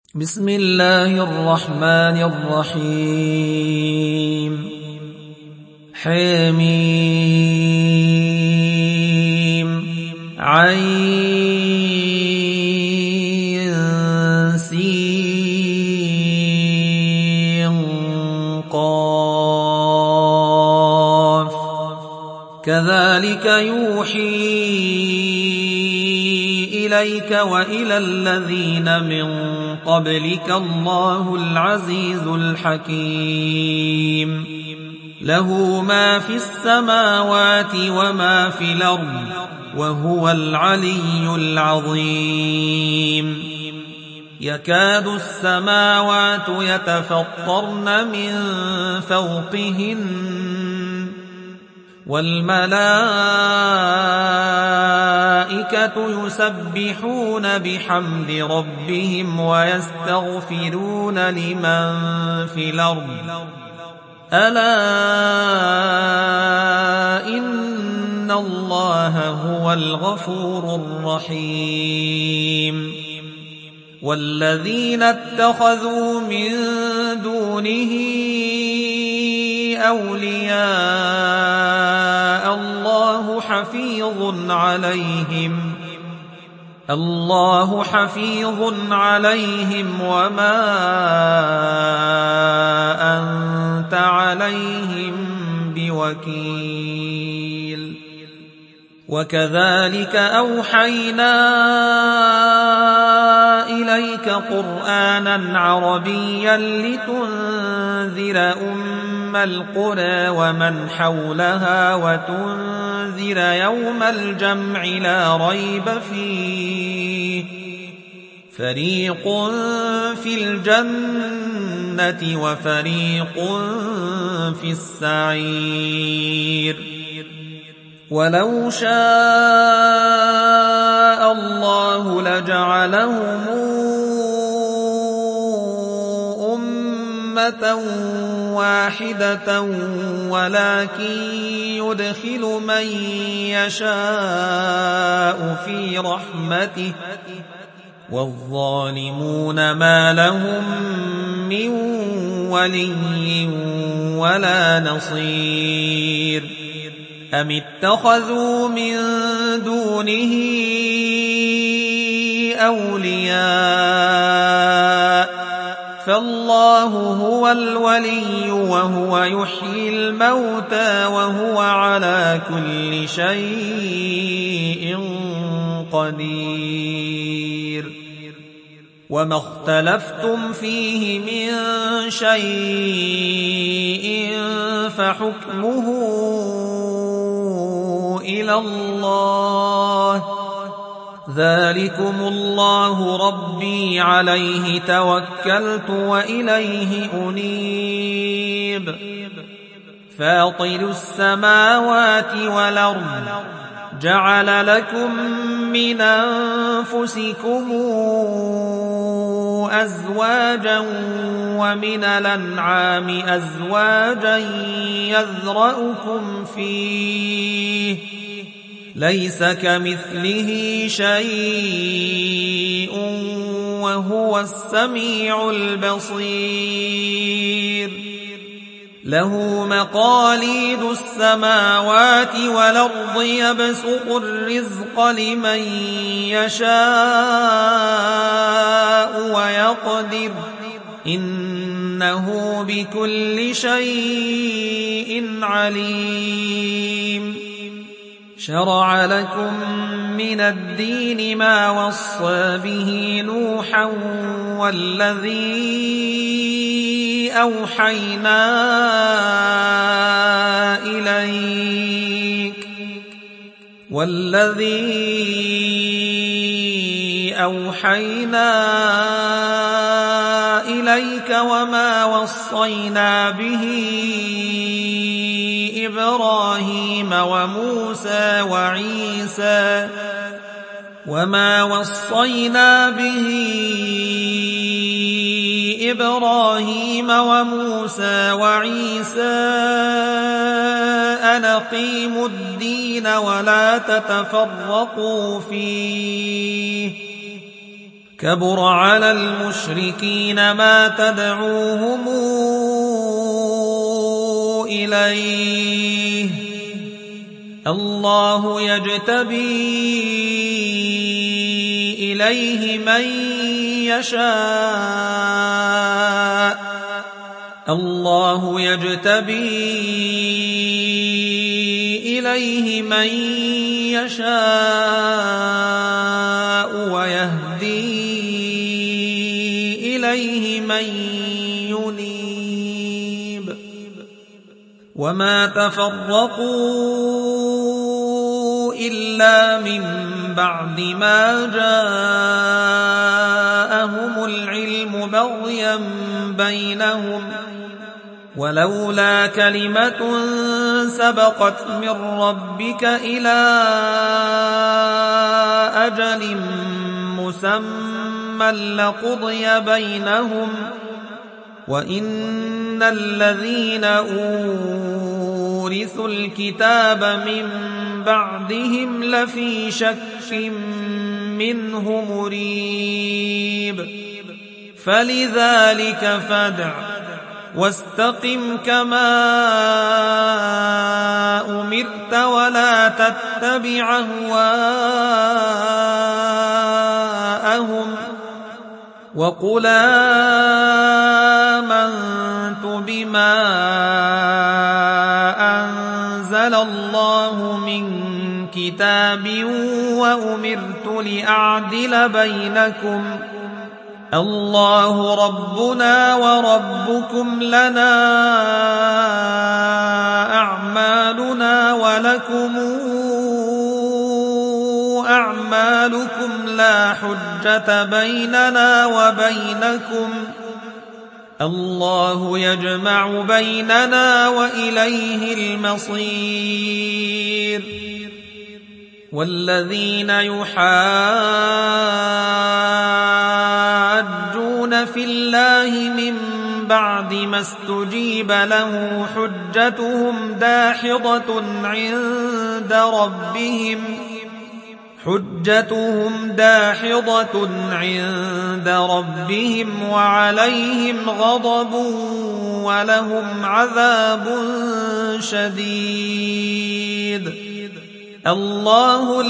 بسم الله الرحمن الرحيم حميم عين سين قاف كذلك يوحي إليك وإلى الذين من قبلك الله العزيز الحكيم له ما في السماوات وما في الأرض وهو العلي العظيم يكاد السماوات يتفطرن من فوقهن والملائكة يسبحون بحمد ربهم ويستغفرون لمن في الأرض ألا إن الله هو الغفور الرحيم والذين اتخذوا من دونه أولياء الله حفيظ عليهم وما أنت عليهم بوكيل وكذلك أوحينا إليك قرآنا عربيا لتنذر القرى ومن حولها وتنذر يوم الجمع لا ريب فيه فريق في الجنة وفريق في السعير ولو شاء الله لجعلهم واحدة ولكن يدخل من يشاء في رحمته والظالمون ما لهم من ولي ولا نصير أم اتخذوا من دونه أولياء فالله هو الولي وهو يحيي الموتى وهو على كل شيء قدير وما اختلفتم فيه من شيء فحكمه إلى الله ذلكم الله ربي عليه توكلت وإليه أنيب فاطر السماوات والأرض جعل لكم من أنفسكم أزواجا ومن الأنعام أزواجا يذرأكم فيه ليس كمثله شيء وهو السميع البصير له مقاليد السماوات والأرض يبسط الرزق لمن يشاء ويقدر إنه بكل شيء عليم شرع لكم من الدين ما وصى به نوحا والذي أوحينا إليك وما وصينا به إبراهيم وموسى وعيسى أن أقيموا الدين ولا تتفرقوا فيه كبر على المشركين ما تدعوهم إليه الله يجتبي إليه من يشاء ويهدي إليه من ينيب وما تفرقوا إلا من بعد ما جاءهم العلم بغيا بينهم ولولا كلمة سبقت من ربك إلى أجل مسمى لقضي بينهم وإن الذين أورثوا الكتاب من بعدهم لفي شك منه مريب فلذلك فادع واستقم كما أمرت ولا تتبع أهواءهم وقل آمنت بما أنزل الله من كتاب وأمرت لأعدل بينكم الله ربنا وربكم لنا أعمالنا ولكم أعمالكم لا حجة بيننا وبينكم الله يجمع بيننا وإليه المصير والذين يحاجون في الله من بعد ما استجيب له حجتهم داحضة عند ربهم وعليهم غضب ولهم عذاب شديد الله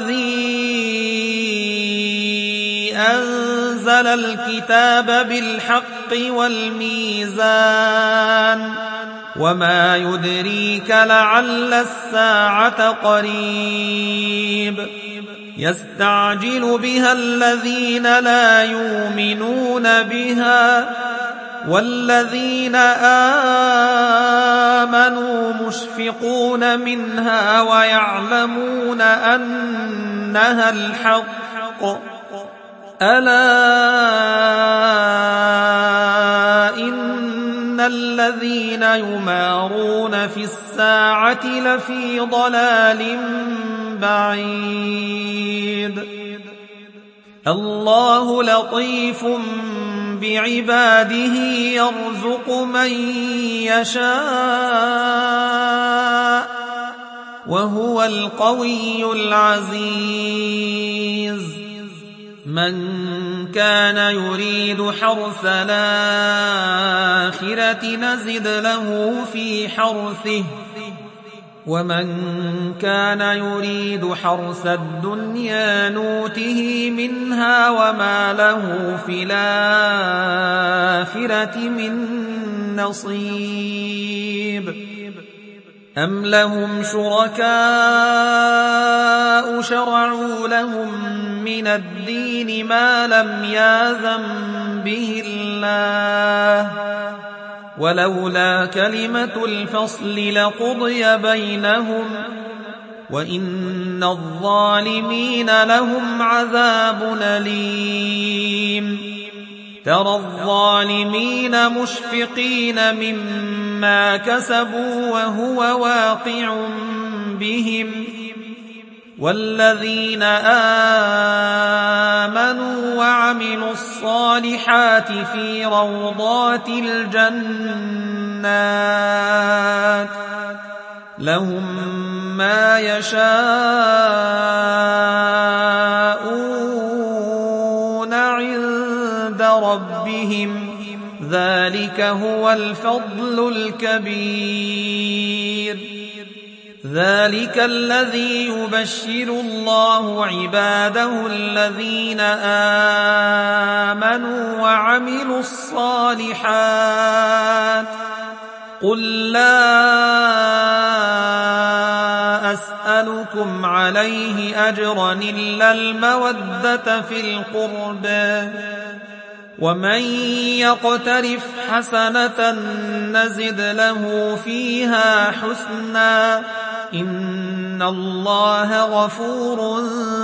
الذي أنزل الكتاب بالحق والميزان وما يدريك لعل الساعة قريب يستعجل بها الذين لا يؤمنون بها والذين آمنوا مشفقون منها ويعلمون أنها الحق ألا إن الذين يمارون في الساعة لفي ضلال بعيد الله لطيف بعباده يرزق من يشاء وهو القوي العزيز من كان يريد حرث الآخرة نزد له في حرثه ومن كان يريد حرث الدنيا نوته منها وما له في الآخرة من نصيب أم لهم شركاء شرعوا لهم من الدين ما لم يأذن به الله ولولا كلمة الفصل لقضي بينهم وإن الظالمين لهم عذاب أليم ترى الظالمين مشفقين مما كسبوا وهو واقع بهم والذين آمنوا وعملوا الصالحات في روضات الجنات لهم ما يشاءون عند ربهم ذلك هو الفضل الكبير ذلك الذي يبشر الله عباده الذين آمنوا وعملوا الصالحات قل لا أسألكم عليه أجرا إلا المودة في القربى ومن يقترف حسنة نزد له فيها حسنا إن الله غفور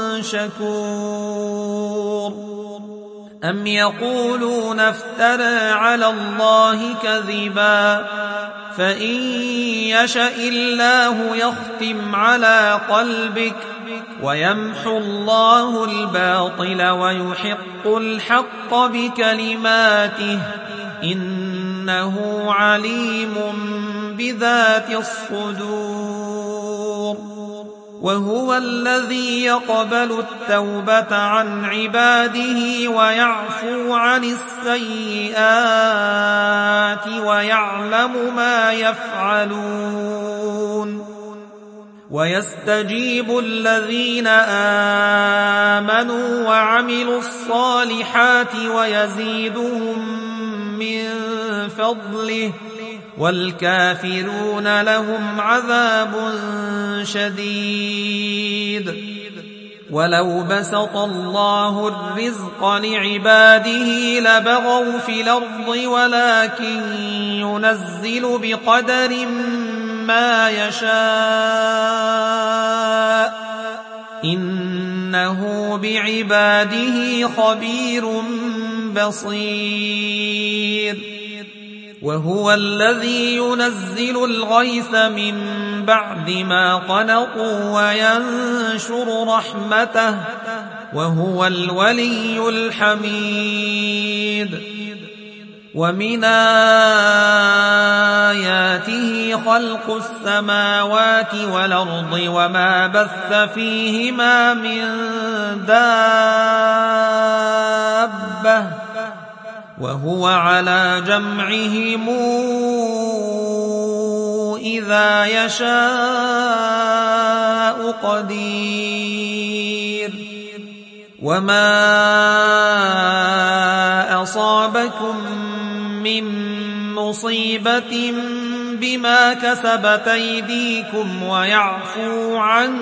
شكور أم يقولون افترى على الله كذبا فإن يشأ الله يختم على قلبك ويمحو الله الباطل ويحق الحق بكلماته إنه عليم بذات الصدور وهو الذي يقبل التوبة عن عباده ويعفو عن السيئات ويعلم ما يفعلون ويستجيب الذين آمنوا وعملوا الصالحات ويزيدهم من فضله والكافرون لهم عذاب شديد ولو بسط الله الرزق لعباده لبغوا في الأرض ولكن ينزل بقدر ما يشاء إنه بعباده خبير بصير وهو الذي ينزل الغيث من بعد ما قنطوا وينشر رحمته وهو الولي الحميد ومن آياته خلق السماوات والأرض وما بث فيهما من دابة وهو على جمعهم إذا يشاء قدير وما أصابكم من مصيبة بما كسبت أيديكم ويعفو عن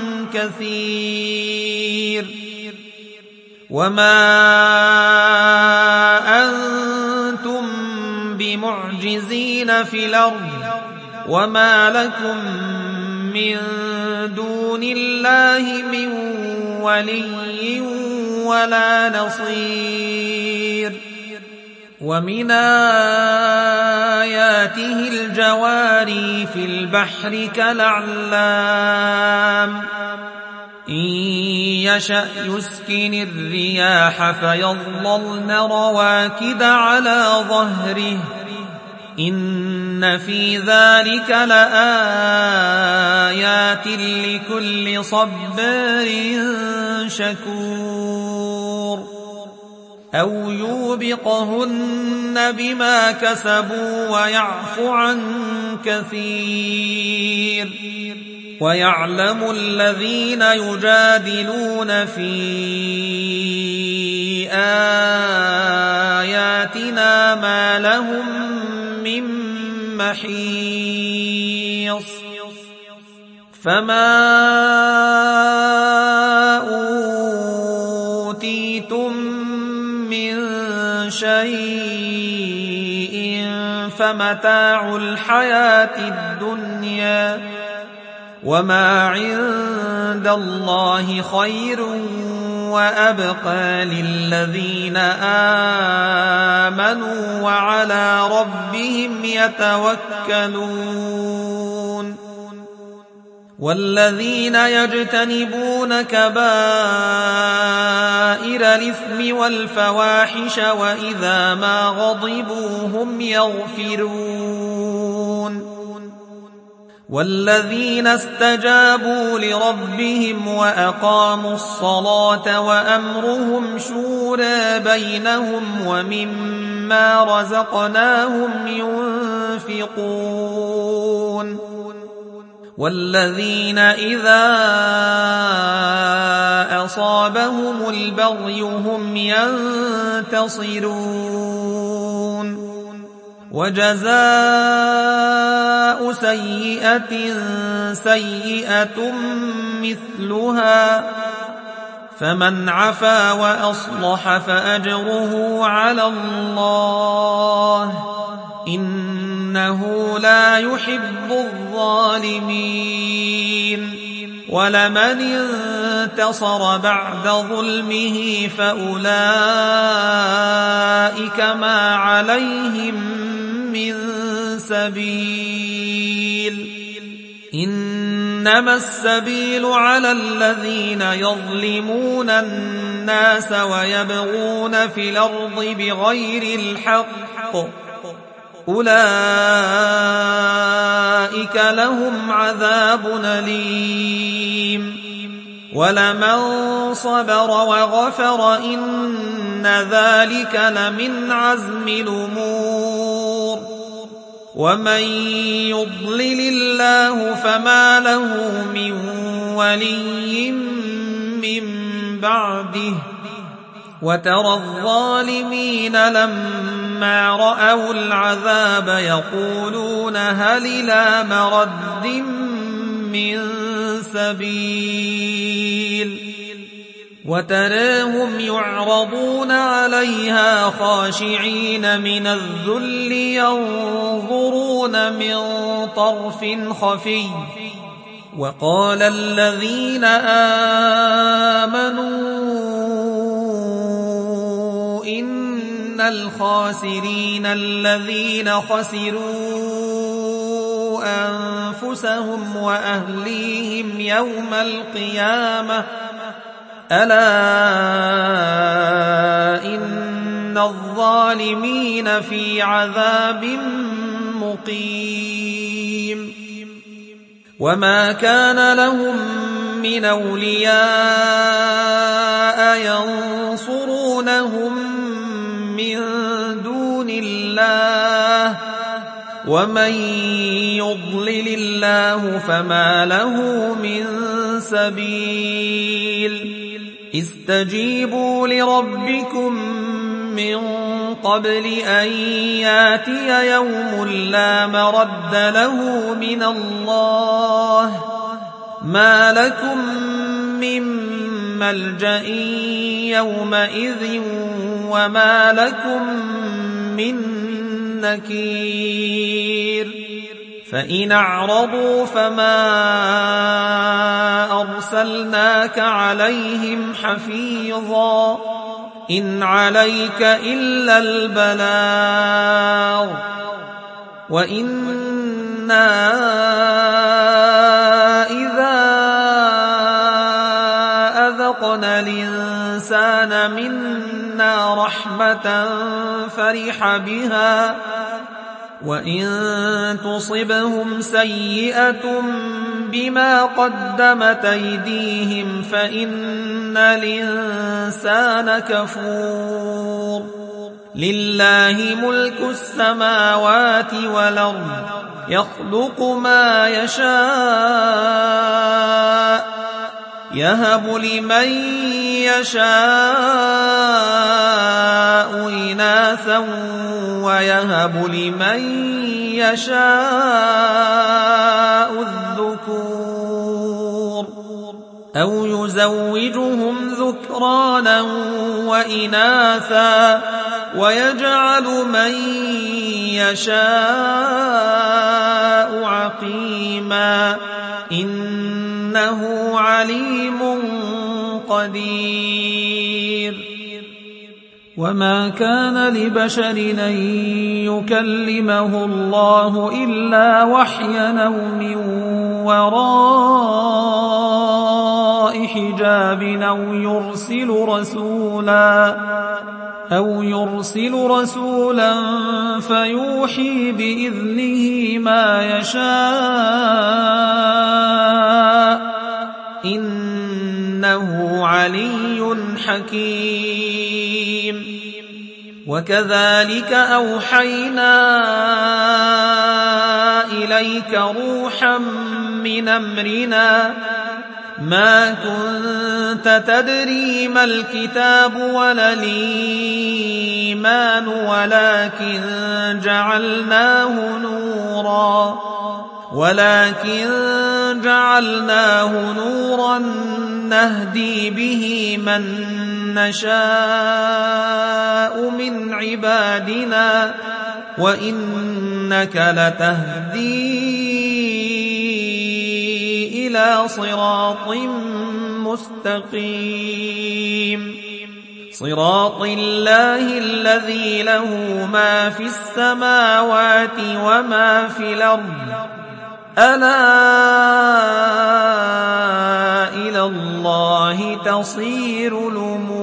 كثير وما أنتم بمعجزين في الأرض وما لكم من دون الله من ولي ولا نصير ومن آياته الجواري في البحر كالأعلام إن يشأ يسكن الرياح فيظللن رواكد على ظهره إن في ذلك لآيات لكل صبار شكور أو يوبقهن بما كسبوا ويعفو عن كثير ويعلم الذين يجادلون في آياتنا ما لهم من محيص فما أوتيتم من شيء فمتاع الحياة الدنيا وما عند الله خير وأبقى للذين آمنوا وعلى ربهم يتوكلون والذين يجتنبون كبائر الإثم والفواحش وإذا ما غضبوا هم يغفرون والذين استجابوا لربهم وأقاموا الصلاة وأمرهم شورى بينهم ومما رزقناهم ينفقون والذين إذا أصابهم البغي هم ينتصرون وجزاء سيئة سيئة مثلها فمن عفا وأصلح فأجره على الله إنه لا يحب الظالمين ولمن انتصر بعد ظلمه فأولئك ما عليهم من سبيل إنما السبيل على الذين يظلمون الناس ويبغون في الأرض بغير الحق أولئك لهم عذاب أليم ولمن صبر وغفر إن ذلك لمن عزم الأمور ومن يضلل الله فما له من ولي من بعده وترى الظالمين لما رأوا العذاب يقولون هل إلى مرد من سبيل وتراهم يعرضون عليها خاشعين من الذل ينظرون من طرف خفي وقال الذين آمنوا إن الخاسرين الذين خسروا أنفسهم وأهليهم يوم القيامة ألا إن الظالمين في عذاب مقيم وما كان لهم من أولياء ينصرونهم من دون الله ومن يضلل الله فما له من سبيل استجيبوا لربكم من قبل أن ياتي يوم لا مرد له من الله ما لكم من ملجأ يومئذ وما لكم من نكير فإن أعرضوا فما أرسلناك عليهم حفيظا إن عليك إلا البلاغ وإنا إذا أذقنا الإنسان منا رحمة فرح بها وإن تصبهم سيئة بما قدمت أيديهم فإن الإنسان كفور لله ملك السماوات والأرض يخلق ما يشاء يهب لمن يشاء إناثا ويهب لمن يشاء الذكور أو يزوجهم ذكرانا وإناثا ويجعل من يشاء عقيما إنه عليم قدير وما كان لبشر أن يكلمه الله إلا وحيا أو من وراء حجاب أو يرسل رسولا أو يرسل رسولا فيوحي بإذنه ما يشاء إنه علي حكيم. وكذلك أوحينا إليك روحا من أمرنا ما كنت تدري ما الكتاب ولا الإيمان ولكن جعلناه نورا نهدي به من نشاء من عبادنا وإنك لتهدي إلى صراط مستقيم صراط الله الذي له ما في السماوات وما في الأرض ألا إلى الله تصير الأمور.